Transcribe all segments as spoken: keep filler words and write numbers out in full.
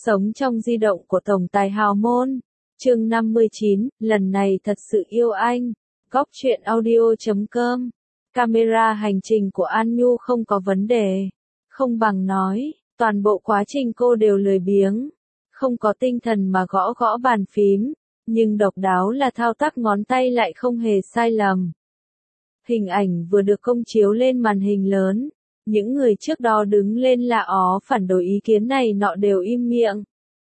Sống trong di động của tổng tài hào môn. Chương năm mươi chín, lần này thật sự yêu anh. Góc truyện audio chấm com. Camera hành trình của An Nhu không có vấn đề. Không bằng nói, toàn bộ quá trình cô đều lười biếng. Không có tinh thần mà gõ gõ bàn phím. Nhưng độc đáo là thao tác ngón tay lại không hề sai lầm. Hình ảnh vừa được công chiếu lên màn hình lớn. Những người trước đó đứng lên la ó phản đối ý kiến này nọ đều im miệng.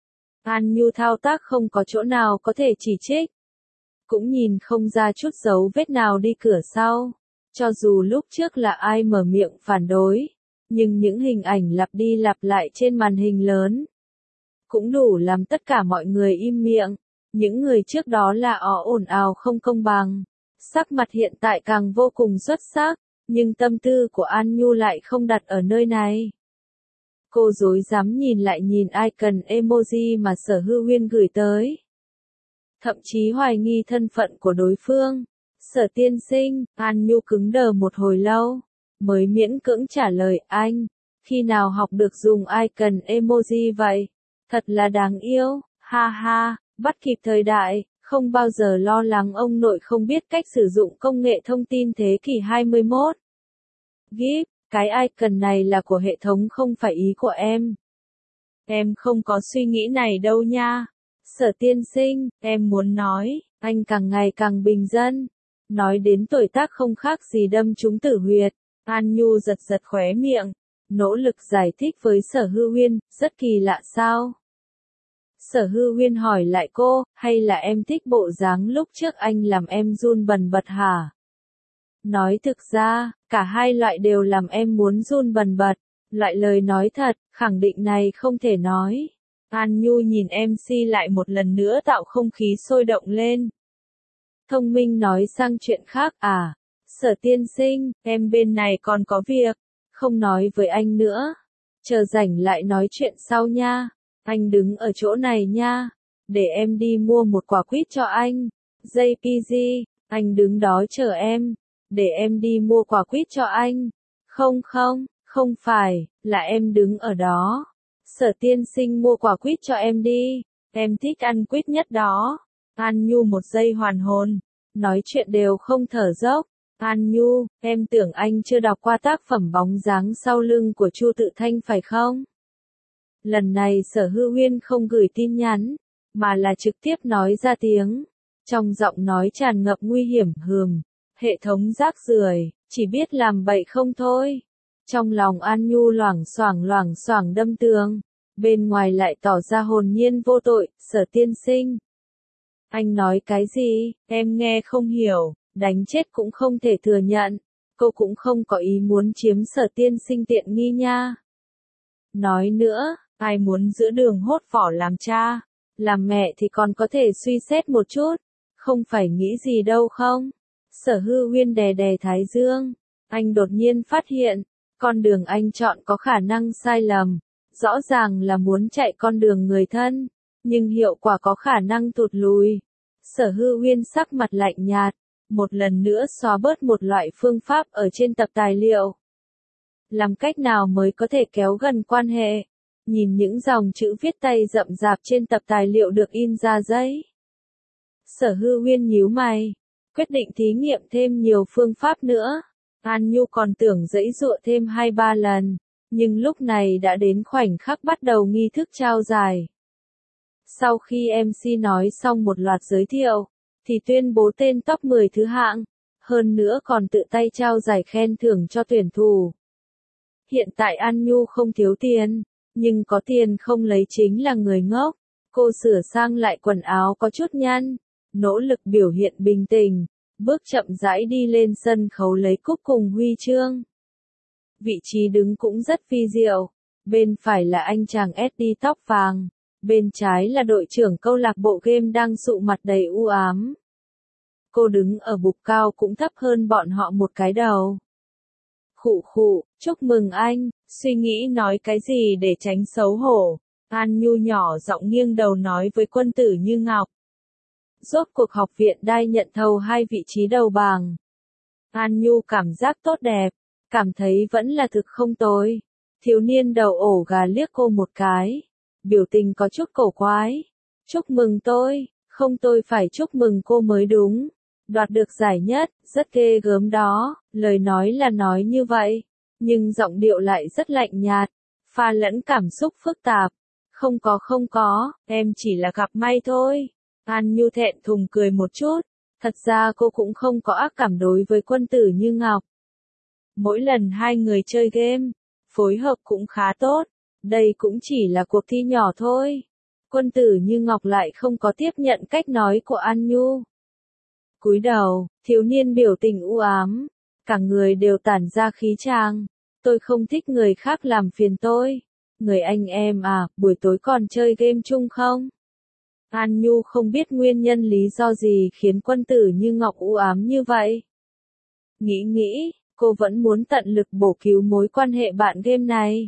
An Nhu thao tác không có chỗ nào có thể chỉ trích. Cũng nhìn không ra chút dấu vết nào đi cửa sau. Cho dù lúc trước là ai mở miệng phản đối. Nhưng những hình ảnh lặp đi lặp lại trên màn hình lớn. Cũng đủ làm tất cả mọi người im miệng. Những người trước đó là ó ồn ào không công bằng. Sắc mặt hiện tại càng vô cùng xuất sắc. Nhưng tâm tư của An Nhu lại không đặt ở nơi này. Cô rối rắm nhìn lại nhìn icon emoji mà Sở Hư Huyên gửi tới. Thậm chí hoài nghi thân phận của đối phương. Sở tiên sinh, An Nhu cứng đờ một hồi lâu. Mới miễn cưỡng trả lời anh. Khi nào học được dùng icon emoji vậy? Thật là đáng yêu, ha ha, bắt kịp thời đại. Không bao giờ lo lắng ông nội không biết cách sử dụng công nghệ thông tin thế kỷ hai mươi mốt. Gif, cái icon này là của hệ thống không phải ý của em. Em không có suy nghĩ này đâu nha. Sở tiên sinh, em muốn nói, anh càng ngày càng bình dân. Nói đến tuổi tác không khác gì đâm trúng tử huyệt. An Nhu giật giật khóe miệng. Nỗ lực giải thích với Sở Hư Huyên, rất kỳ lạ sao? Sở Hư Huyên hỏi lại cô, hay là em thích bộ dáng lúc trước anh làm em run bần bật hả? Nói thực ra, cả hai loại đều làm em muốn run bần bật. Loại lời nói thật, khẳng định này không thể nói. An Nhu nhìn em xê lại một lần nữa tạo không khí sôi động lên. Thông minh nói sang chuyện khác à? Sở tiên sinh, em bên này còn có việc. Không nói với anh nữa. Chờ rảnh lại nói chuyện sau nha. Anh đứng ở chỗ này nha. Để em đi mua một quả quýt cho anh. gi pê giê, anh đứng đó chờ em. Để em đi mua quả quýt cho anh. Không không, không phải, là em đứng ở đó. Sở tiên sinh mua quả quýt cho em đi. Em thích ăn quýt nhất đó. An Nhu một giây hoàn hồn. Nói chuyện đều không thở dốc. An Nhu, em tưởng anh chưa đọc qua tác phẩm Bóng dáng sau lưng của Chu Tự Thanh phải không? Lần này Sở Hư Huyên không gửi tin nhắn, mà là trực tiếp nói ra tiếng. Trong giọng nói tràn ngập nguy hiểm hừm. Hệ thống rác rưởi, chỉ biết làm bậy không thôi. Trong lòng An Nhu loảng xoảng loảng xoảng đâm tường. Bên ngoài lại tỏ ra hồn nhiên vô tội, Sở tiên sinh. Anh nói cái gì, em nghe không hiểu, đánh chết cũng không thể thừa nhận. Cô cũng không có ý muốn chiếm Sở tiên sinh tiện nghi nha. Nói nữa, ai muốn giữa đường hốt vỏ làm cha, làm mẹ thì còn có thể suy xét một chút. Không phải nghĩ gì đâu không? Sở Hư Huyên đè đè thái dương. Anh đột nhiên phát hiện, con đường anh chọn có khả năng sai lầm. Rõ ràng là muốn chạy con đường người thân, nhưng hiệu quả có khả năng tụt lùi. Sở Hư Huyên sắc mặt lạnh nhạt, một lần nữa xóa bớt một loại phương pháp ở trên tập tài liệu. Làm cách nào mới có thể kéo gần quan hệ? Nhìn những dòng chữ viết tay rậm rạp trên tập tài liệu được in ra giấy. Sở Hư Huyên nhíu mày, quyết định thí nghiệm thêm nhiều phương pháp nữa. An Nhu còn tưởng giãy giụa thêm hai ba lần, nhưng lúc này đã đến khoảnh khắc bắt đầu nghi thức trao giải. Sau khi em xê nói xong một loạt giới thiệu, thì tuyên bố tên top mười thứ hạng, hơn nữa còn tự tay trao giải khen thưởng cho tuyển thủ. Hiện tại An Nhu không thiếu tiền, nhưng có tiền không lấy chính là người ngốc. Cô sửa sang lại quần áo có chút nhăn, nỗ lực biểu hiện bình tĩnh, bước chậm rãi đi lên sân khấu lấy cúp cùng huy chương. Vị trí đứng cũng rất phi diệu, bên phải là anh chàng ét đê tóc vàng, bên trái là đội trưởng câu lạc bộ game đang sụ mặt đầy u ám. Cô đứng ở bục cao cũng thấp hơn bọn họ một cái đầu. Khụ khụ, chúc mừng anh, suy nghĩ nói cái gì để tránh xấu hổ. An Nhu nhỏ giọng nghiêng đầu nói với Quân Tử Như Ngọc. Rốt cuộc học viện đai nhận thầu hai vị trí đầu bảng. An Nhu cảm giác tốt đẹp, cảm thấy vẫn là thực không tồi. Thiếu niên đầu ổ gà liếc cô một cái. biểu tình có chút cổ quái. Chúc mừng tôi, không tôi phải chúc mừng cô mới đúng. Đoạt được giải nhất, rất ghê gớm đó, lời nói là nói như vậy, nhưng giọng điệu lại rất lạnh nhạt, pha lẫn cảm xúc phức tạp. Không có không có, em chỉ là gặp may thôi. An Nhu thẹn thùng cười một chút, thật ra cô cũng không có ác cảm đối với Quân Tử Như Ngọc. Mỗi lần hai người chơi game, phối hợp cũng khá tốt, đây cũng chỉ là cuộc thi nhỏ thôi. Quân Tử Như Ngọc lại không có tiếp nhận cách nói của An Nhu. Cúi đầu, thiếu niên biểu tình u ám, cả người đều tản ra khí tràng. Tôi không thích người khác làm phiền tôi. Người anh em à, buổi tối còn chơi game chung không? An Nhu không biết nguyên nhân lý do gì khiến Quân Tử Như Ngọc u ám như vậy. Nghĩ nghĩ, cô vẫn muốn tận lực bổ cứu mối quan hệ bạn game này.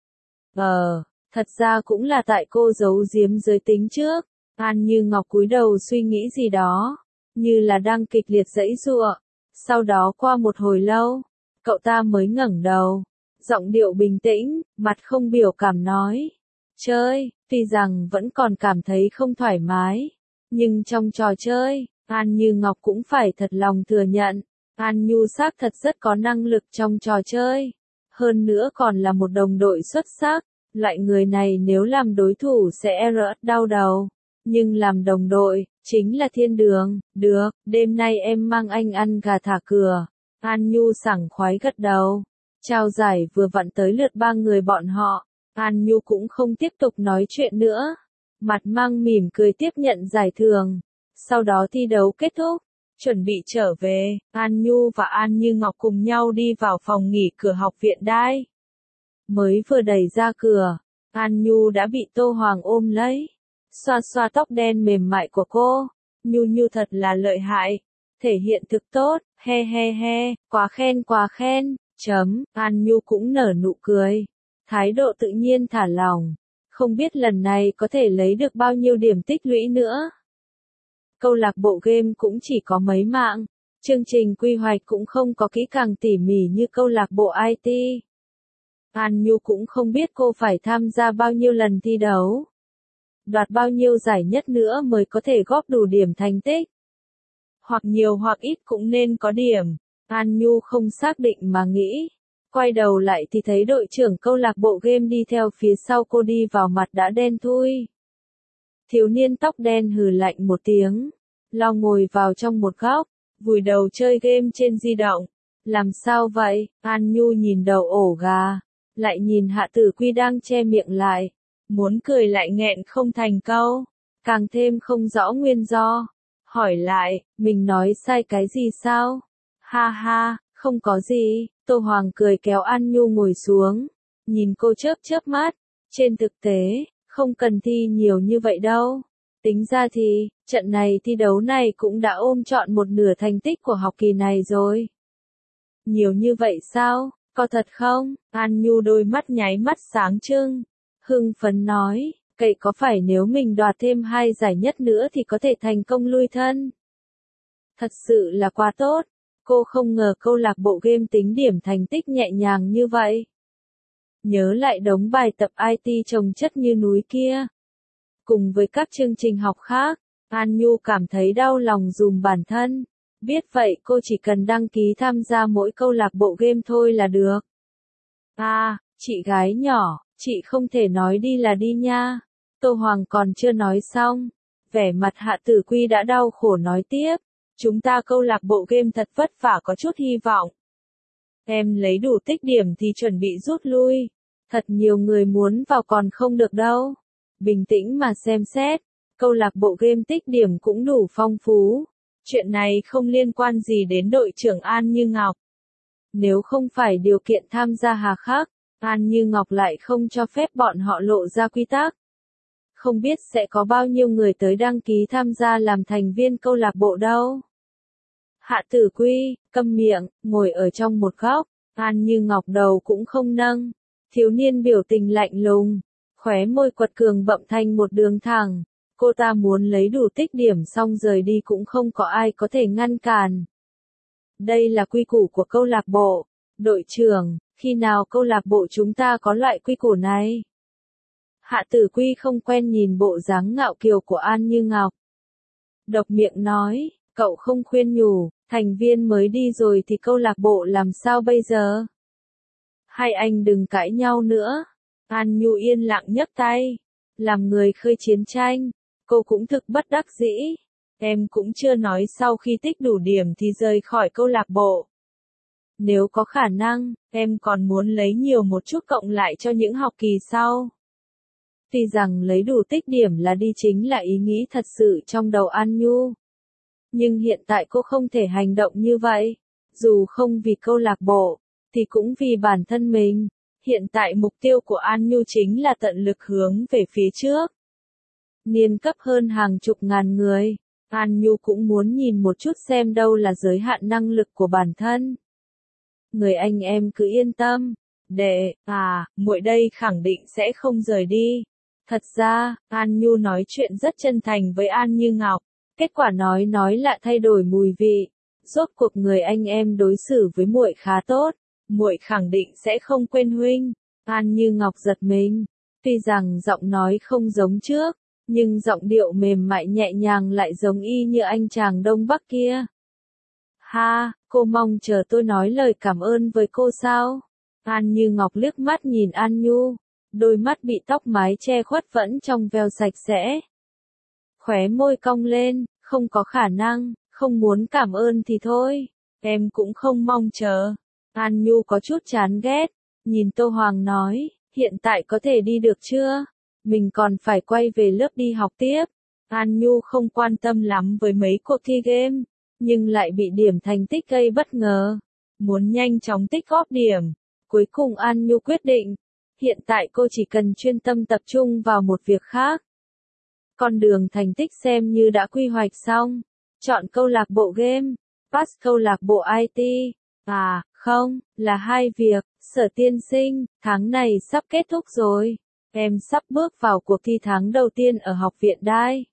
Ờ, thật ra cũng là tại cô giấu giếm giới tính trước. An Như Ngọc cúi đầu suy nghĩ gì đó, như là đang kịch liệt giãy giụa. Sau đó qua một hồi lâu, cậu ta mới ngẩng đầu, giọng điệu bình tĩnh, mặt không biểu cảm nói. Chơi, tuy rằng vẫn còn cảm thấy không thoải mái, nhưng trong trò chơi, An Như Ngọc cũng phải thật lòng thừa nhận, An Nhu xác thật rất có năng lực trong trò chơi. Hơn nữa còn là một đồng đội xuất sắc, loại người này nếu làm đối thủ sẽ rất đau đầu. Nhưng làm đồng đội, chính là thiên đường. Được, đêm nay em mang anh ăn gà thả cửa. An Nhu sảng khoái gật đầu. Trao giải vừa vặn tới lượt ba người bọn họ. An Nhu cũng không tiếp tục nói chuyện nữa. Mặt mang mỉm cười tiếp nhận giải thưởng. Sau đó thi đấu kết thúc. Chuẩn bị trở về, An Nhu và An Như Ngọc cùng nhau đi vào phòng nghỉ cửa học viện Đai. Mới vừa đẩy ra cửa, An Nhu đã bị Tô Hoàng ôm lấy. Xoa xoa tóc đen mềm mại của cô. Nhu Nhu thật là lợi hại. Thể hiện thực tốt, he he he, quá khen quá khen, chấm, An Nhu cũng nở nụ cười. Thái độ tự nhiên thả lỏng. Không biết lần này có thể lấy được bao nhiêu điểm tích lũy nữa. Câu lạc bộ game cũng chỉ có mấy mạng. Chương trình quy hoạch cũng không có kỹ càng tỉ mỉ như câu lạc bộ i tê. An Nhu cũng không biết cô phải tham gia bao nhiêu lần thi đấu. Đoạt bao nhiêu giải nhất nữa mới có thể góp đủ điểm thành tích. Hoặc nhiều hoặc ít cũng nên có điểm. An Nhu không xác định mà nghĩ. Quay đầu lại thì thấy đội trưởng câu lạc bộ game đi theo phía sau cô đi vào mặt đã đen thui. Thiếu niên tóc đen hừ lạnh một tiếng. Lo ngồi vào trong một góc, vùi đầu chơi game trên di động. Làm sao vậy? An Nhu nhìn đầu ổ gà. Lại nhìn Hạ Tử Quy đang che miệng lại. Muốn cười lại nghẹn không thành câu. Càng thêm không rõ nguyên do. Hỏi lại, mình nói sai cái gì sao? Ha ha, không có gì. Tô Hoàng cười kéo An Nhu ngồi xuống. Nhìn cô chớp chớp mắt. Trên thực tế, không cần thi nhiều như vậy đâu. Tính ra thì, trận này thi đấu này cũng đã ôm trọn một nửa thành tích của học kỳ này rồi. Nhiều như vậy sao? Có thật không? An Nhu đôi mắt nháy mắt sáng trưng. Hưng phấn nói, cậy có phải nếu mình đoạt thêm hai giải nhất nữa thì có thể thành công lui thân? Thật sự là quá tốt. Cô không ngờ câu lạc bộ game tính điểm thành tích nhẹ nhàng như vậy. Nhớ lại đống bài tập i tê chồng chất như núi kia. Cùng với các chương trình học khác, An Nhu cảm thấy đau lòng dùm bản thân. Biết vậy cô chỉ cần đăng ký tham gia mỗi câu lạc bộ game thôi là được. À, chị gái nhỏ, chị không thể nói đi là đi nha. Tô Hoàng còn chưa nói xong. Vẻ mặt Hạ Tử Quy đã đau khổ nói tiếp. Chúng ta câu lạc bộ game thật vất vả có chút hy vọng. Em lấy đủ tích điểm thì chuẩn bị rút lui. Thật nhiều người muốn vào còn không được đâu. Bình tĩnh mà xem xét. Câu lạc bộ game tích điểm cũng đủ phong phú. Chuyện này không liên quan gì đến đội trưởng An Như Ngọc. Nếu không phải điều kiện tham gia hà khắc, An Như Ngọc lại không cho phép bọn họ lộ ra quy tắc. Không biết sẽ có bao nhiêu người tới đăng ký tham gia làm thành viên câu lạc bộ đâu. Hạ Tử Quy, câm miệng, ngồi ở trong một góc, An Như Ngọc đầu cũng không nâng. Thiếu niên biểu tình lạnh lùng, khóe môi quật cường bậm thành một đường thẳng. Cô ta muốn lấy đủ tích điểm xong rời đi cũng không có ai có thể ngăn cản. Đây là quy củ của câu lạc bộ. Đội trưởng, khi nào câu lạc bộ chúng ta có loại quy củ này? Hạ Tử Quy không quen nhìn bộ dáng ngạo kiều của An Như Ngọc. Độc miệng nói, cậu không khuyên nhủ, thành viên mới đi rồi thì câu lạc bộ làm sao bây giờ? Hai anh đừng cãi nhau nữa. An Nhu yên lặng nhấc tay. Làm người khơi chiến tranh, cô cũng thực bất đắc dĩ. Em cũng chưa nói sau khi tích đủ điểm thì rời khỏi câu lạc bộ. Nếu có khả năng, em còn muốn lấy nhiều một chút cộng lại cho những học kỳ sau. Tuy rằng lấy đủ tích điểm là đi chính là ý nghĩ thật sự trong đầu An Nhu. Nhưng hiện tại cô không thể hành động như vậy. Dù không vì câu lạc bộ, thì cũng vì bản thân mình. Hiện tại mục tiêu của An Nhu chính là tận lực hướng về phía trước. Niên cấp hơn hàng chục ngàn người, An Nhu cũng muốn nhìn một chút xem đâu là giới hạn năng lực của bản thân. Người anh em cứ yên tâm. Đệ, à, muội đây khẳng định sẽ không rời đi. Thật ra, An Nhu nói chuyện rất chân thành với An Như Ngọc. Kết quả nói nói lại thay đổi mùi vị. Rốt cuộc người anh em đối xử với muội khá tốt. Muội khẳng định sẽ không quên huynh. An Như Ngọc giật mình. Tuy rằng giọng nói không giống trước, nhưng giọng điệu mềm mại nhẹ nhàng lại giống y như anh chàng Đông Bắc kia. Ha, cô mong chờ tôi nói lời cảm ơn với cô sao? An Như Ngọc liếc mắt nhìn An Nhu. Đôi mắt bị tóc mái che khuất vẫn trong veo sạch sẽ. Khóe môi cong lên, không có khả năng, không muốn cảm ơn thì thôi. Em cũng không mong chờ. An Nhu có chút chán ghét. Nhìn Tô Hoàng nói, hiện tại có thể đi được chưa? Mình còn phải quay về lớp đi học tiếp. An Nhu không quan tâm lắm với mấy cuộc thi game, nhưng lại bị điểm thành tích gây bất ngờ. Muốn nhanh chóng tích góp điểm. Cuối cùng An Nhu quyết định, hiện tại cô chỉ cần chuyên tâm tập trung vào một việc khác. Con đường thành tích xem như đã quy hoạch xong. Chọn câu lạc bộ game, pass câu lạc bộ i tê. À, không, là hai việc. Sở tiên sinh, tháng này sắp kết thúc rồi. Em sắp bước vào cuộc thi tháng đầu tiên ở học viện Đai.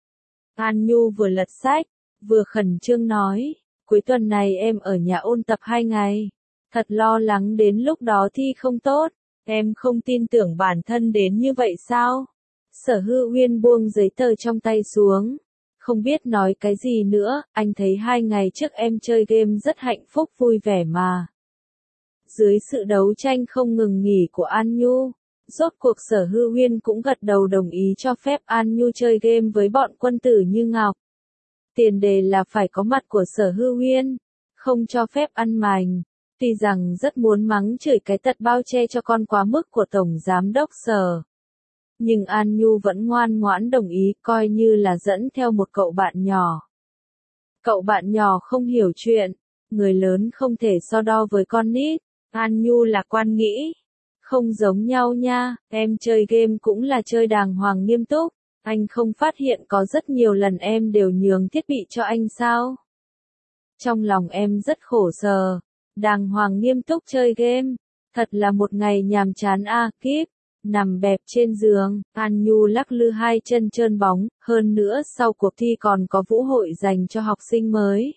An Nhu vừa lật sách, vừa khẩn trương nói, cuối tuần này em ở nhà ôn tập hai ngày. Thật lo lắng đến lúc đó thi không tốt. Em không tin tưởng bản thân đến như vậy sao? Sở Hư Uyên buông giấy tờ trong tay xuống. Không biết nói cái gì nữa, anh thấy hai ngày trước em chơi game rất hạnh phúc vui vẻ mà. Dưới sự đấu tranh không ngừng nghỉ của An Nhu, rốt cuộc Sở Hư Uyên cũng gật đầu đồng ý cho phép An Nhu chơi game với bọn quân tử như Ngọc. Tiền đề là phải có mặt của Sở Hư Uyên, không cho phép ăn mành. Tuy rằng rất muốn mắng chửi cái tật bao che cho con quá mức của Tổng Giám đốc Sở. Nhưng An Nhu vẫn ngoan ngoãn đồng ý, coi như là dẫn theo một cậu bạn nhỏ. Cậu bạn nhỏ không hiểu chuyện, người lớn không thể so đo với con nít. An Nhu lạc quan nghĩ, không giống nhau nha, em chơi game cũng là chơi đàng hoàng nghiêm túc. Anh không phát hiện có rất nhiều lần em đều nhường thiết bị cho anh sao? Trong lòng em rất khổ sở. Đàng hoàng nghiêm túc chơi game. Thật là một ngày nhàm chán a à, kíp. Nằm bẹp trên giường, An Nhu lắc lư hai chân trơn bóng, hơn nữa sau cuộc thi còn có vũ hội dành cho học sinh mới.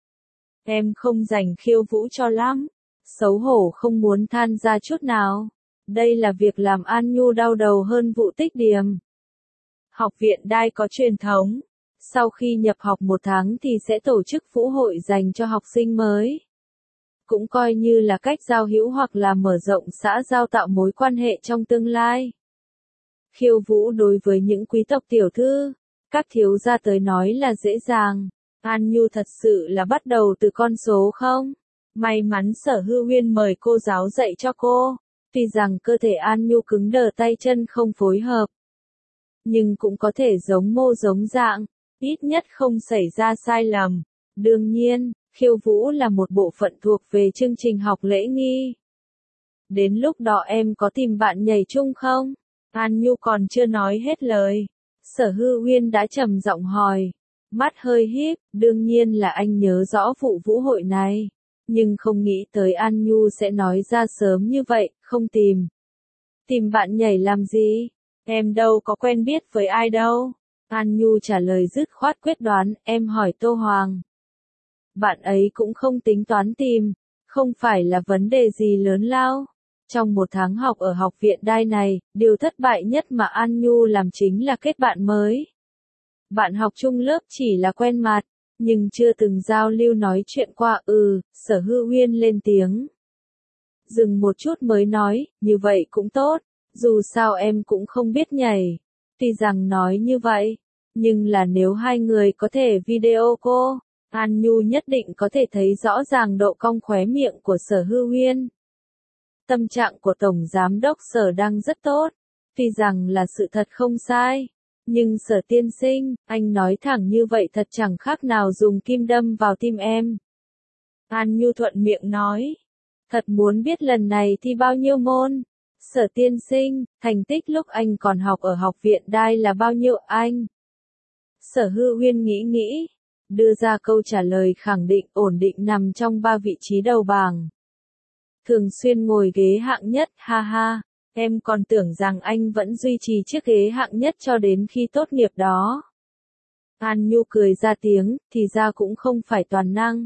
Em không dành khiêu vũ cho lắm. Xấu hổ không muốn than ra chút nào. Đây là việc làm An Nhu đau đầu hơn vụ tích điểm. Học viện Đai có truyền thống. Sau khi nhập học một tháng thì sẽ tổ chức vũ hội dành cho học sinh mới. Cũng coi như là cách giao hữu hoặc là mở rộng xã giao tạo mối quan hệ trong tương lai. Khiêu vũ đối với những quý tộc tiểu thư, các thiếu gia tới nói là dễ dàng. An Nhu thật sự là bắt đầu từ con số không? May mắn Sở Hư Uyên mời cô giáo dạy cho cô. Tuy rằng cơ thể An Nhu cứng đờ tay chân không phối hợp, nhưng cũng có thể giống mô giống dạng, ít nhất không xảy ra sai lầm. Đương nhiên, khiêu vũ là một bộ phận thuộc về chương trình học lễ nghi. Đến lúc đó em có tìm bạn nhảy chung không? An Nhu còn chưa nói hết lời. Sở Hư Uyên đã trầm giọng hỏi. Mắt hơi híp, đương nhiên là anh nhớ rõ vụ vũ hội này. Nhưng không nghĩ tới An Nhu sẽ nói ra sớm như vậy, không tìm. Tìm bạn nhảy làm gì? Em đâu có quen biết với ai đâu. An Nhu trả lời dứt khoát quyết đoán, em hỏi Tô Hoàng. Bạn ấy cũng không tính toán tìm, không phải là vấn đề gì lớn lao. Trong một tháng học ở học viện đai này, điều thất bại nhất mà An Nhu làm chính là kết bạn mới. Bạn học chung lớp chỉ là quen mặt, nhưng chưa từng giao lưu nói chuyện qua. Ừ, Sở Hư Uyên lên tiếng. Dừng một chút mới nói, như vậy cũng tốt, dù sao em cũng không biết nhảy. Tuy rằng nói như vậy, nhưng là nếu hai người có thể video cô, An Nhu nhất định có thể thấy rõ ràng độ cong khóe miệng của Sở Hư Uyên. Tâm trạng của Tổng Giám đốc Sở đang rất tốt, tuy rằng là sự thật không sai. Nhưng Sở tiên sinh, anh nói thẳng như vậy thật chẳng khác nào dùng kim đâm vào tim em. An Nhu thuận miệng nói. Thật muốn biết lần này thi bao nhiêu môn. Sở tiên sinh, thành tích lúc anh còn học ở học viện đai là bao nhiêu anh? Sở Hư Uyên nghĩ nghĩ, đưa ra câu trả lời khẳng định ổn định nằm trong ba vị trí đầu bảng. Thường xuyên ngồi ghế hạng nhất, ha ha, em còn tưởng rằng anh vẫn duy trì chiếc ghế hạng nhất cho đến khi tốt nghiệp đó. An Nhu cười ra tiếng, thì ra cũng không phải toàn năng.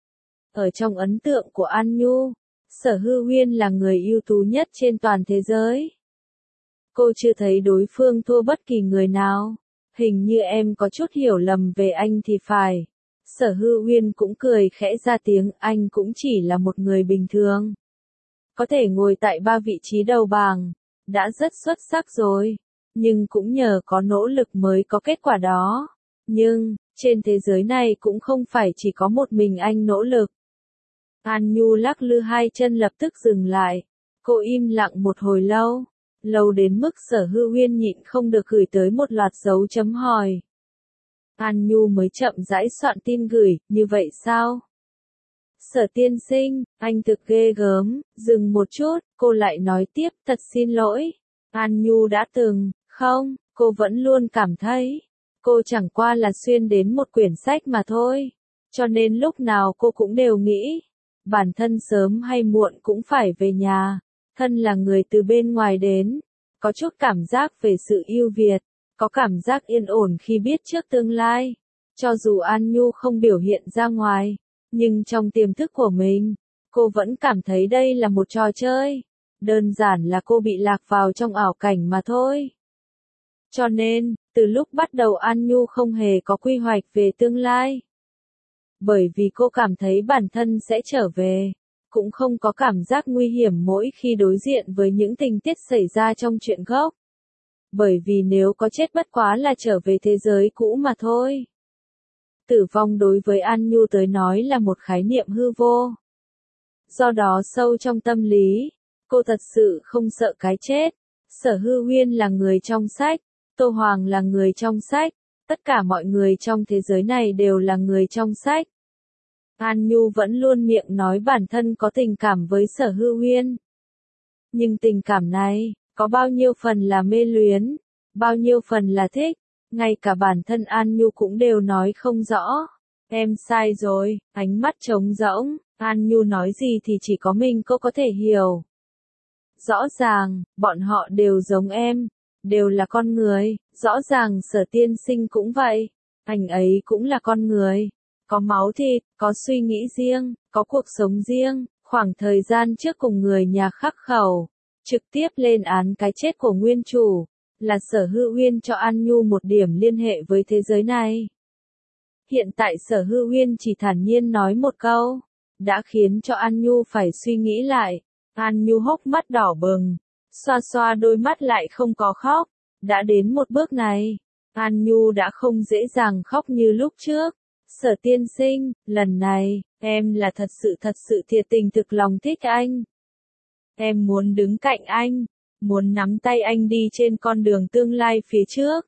Ở trong ấn tượng của An Nhu, Sở Hư Uyên là người ưu tú nhất trên toàn thế giới. Cô chưa thấy đối phương thua bất kỳ người nào. Hình như em có chút hiểu lầm về anh thì phải. Sở Hư Uyên cũng cười khẽ ra tiếng, anh cũng chỉ là một người bình thường. Có thể ngồi tại ba vị trí đầu bảng, đã rất xuất sắc rồi. Nhưng cũng nhờ có nỗ lực mới có kết quả đó. Nhưng, trên thế giới này cũng không phải chỉ có một mình anh nỗ lực. An Nhu lắc lư hai chân lập tức dừng lại. Cô im lặng một hồi lâu. Lâu đến mức Sở Hư Uyên nhịn không được gửi tới một loạt dấu chấm hỏi. An Nhu mới chậm rãi soạn tin gửi, như vậy sao? Sở tiên sinh, anh thực ghê gớm, dừng một chút, cô lại nói tiếp, thật xin lỗi. An Nhu đã từng, không, cô vẫn luôn cảm thấy, cô chẳng qua là xuyên đến một quyển sách mà thôi. Cho nên lúc nào cô cũng đều nghĩ, bản thân sớm hay muộn cũng phải về nhà. Thân là người từ bên ngoài đến, có chút cảm giác về sự ưu việt, có cảm giác yên ổn khi biết trước tương lai. Cho dù An Nhu không biểu hiện ra ngoài, nhưng trong tiềm thức của mình, cô vẫn cảm thấy đây là một trò chơi. Đơn giản là cô bị lạc vào trong ảo cảnh mà thôi. Cho nên, từ lúc bắt đầu An Nhu không hề có quy hoạch về tương lai. Bởi vì cô cảm thấy bản thân sẽ trở về. Cũng không có cảm giác nguy hiểm mỗi khi đối diện với những tình tiết xảy ra trong truyện gốc. Bởi vì nếu có chết bất quá là trở về thế giới cũ mà thôi. Tử vong đối với An Nhu tới nói là một khái niệm hư vô. Do đó sâu trong tâm lý, cô thật sự không sợ cái chết. Sở Hư Uyên là người trong sách, Tô Hoàng là người trong sách, tất cả mọi người trong thế giới này đều là người trong sách. An Nhu vẫn luôn miệng nói bản thân có tình cảm với Sở Hư Uyên. Nhưng tình cảm này, có bao nhiêu phần là mê luyến, bao nhiêu phần là thích, ngay cả bản thân An Nhu cũng đều nói không rõ. Em sai rồi, ánh mắt trống rỗng, An Nhu nói gì thì chỉ có mình cô có thể hiểu. Rõ ràng, bọn họ đều giống em, đều là con người, rõ ràng Sở tiên sinh cũng vậy, anh ấy cũng là con người. Có máu thịt, có suy nghĩ riêng, có cuộc sống riêng, khoảng thời gian trước cùng người nhà khắc khẩu, trực tiếp lên án cái chết của nguyên chủ, là Sở Hư Uyên cho An Nhu một điểm liên hệ với thế giới này. Hiện tại Sở Hư Uyên chỉ thản nhiên nói một câu, đã khiến cho An Nhu phải suy nghĩ lại. An Nhu hốc mắt đỏ bừng, xoa xoa đôi mắt lại không có khóc, đã đến một bước này, An Nhu đã không dễ dàng khóc như lúc trước. Sở tiên sinh, lần này, em là thật sự thật sự thiệt tình thực lòng thích anh. Em muốn đứng cạnh anh, muốn nắm tay anh đi trên con đường tương lai phía trước.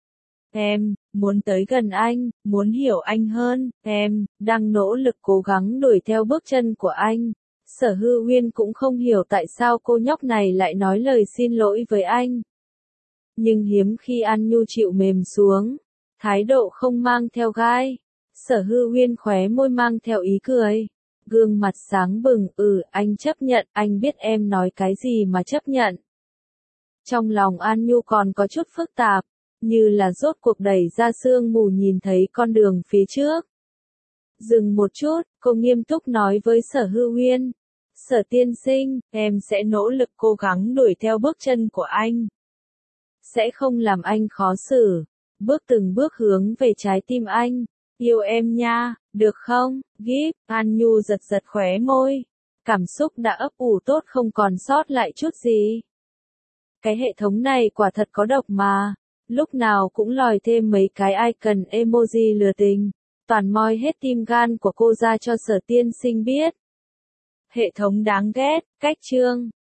Em, muốn tới gần anh, muốn hiểu anh hơn, em, đang nỗ lực cố gắng đuổi theo bước chân của anh. Sở Hư Uyên cũng không hiểu tại sao cô nhóc này lại nói lời xin lỗi với anh. Nhưng hiếm khi An Nhu chịu mềm xuống, thái độ không mang theo gai. Sở Hư Uyên khóe môi mang theo ý cười, gương mặt sáng bừng, ừ, anh chấp nhận, anh biết em nói cái gì mà chấp nhận. Trong lòng An Nhu còn có chút phức tạp, như là rốt cuộc đẩy ra sương mù nhìn thấy con đường phía trước. Dừng một chút, cô nghiêm túc nói với Sở Hư Uyên. Sở tiên sinh, em sẽ nỗ lực cố gắng đuổi theo bước chân của anh. Sẽ không làm anh khó xử. Bước từng bước hướng về trái tim anh. Yêu em nha, được không? Gíp, An Nhu giật giật khóe môi. Cảm xúc đã ấp ủ tốt không còn sót lại chút gì. Cái hệ thống này quả thật có độc mà. Lúc nào cũng lòi thêm mấy cái icon emoji lừa tình. Toàn moi hết tim gan của cô ra cho sở tiên sinh biết. Hệ thống đáng ghét, cách chương.